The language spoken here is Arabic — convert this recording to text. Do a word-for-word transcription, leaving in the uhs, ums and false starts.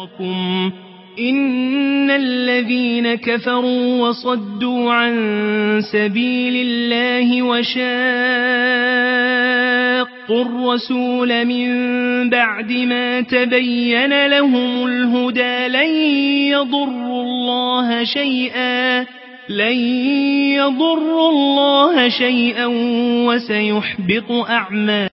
إن الذين كفروا وصدوا عن سبيل الله وشاقوا الرسول من بعد ما تبين لهم الهدى لن يضروا الله شيئا لن يضروا الله شيئا وسيحبط أعمالهم.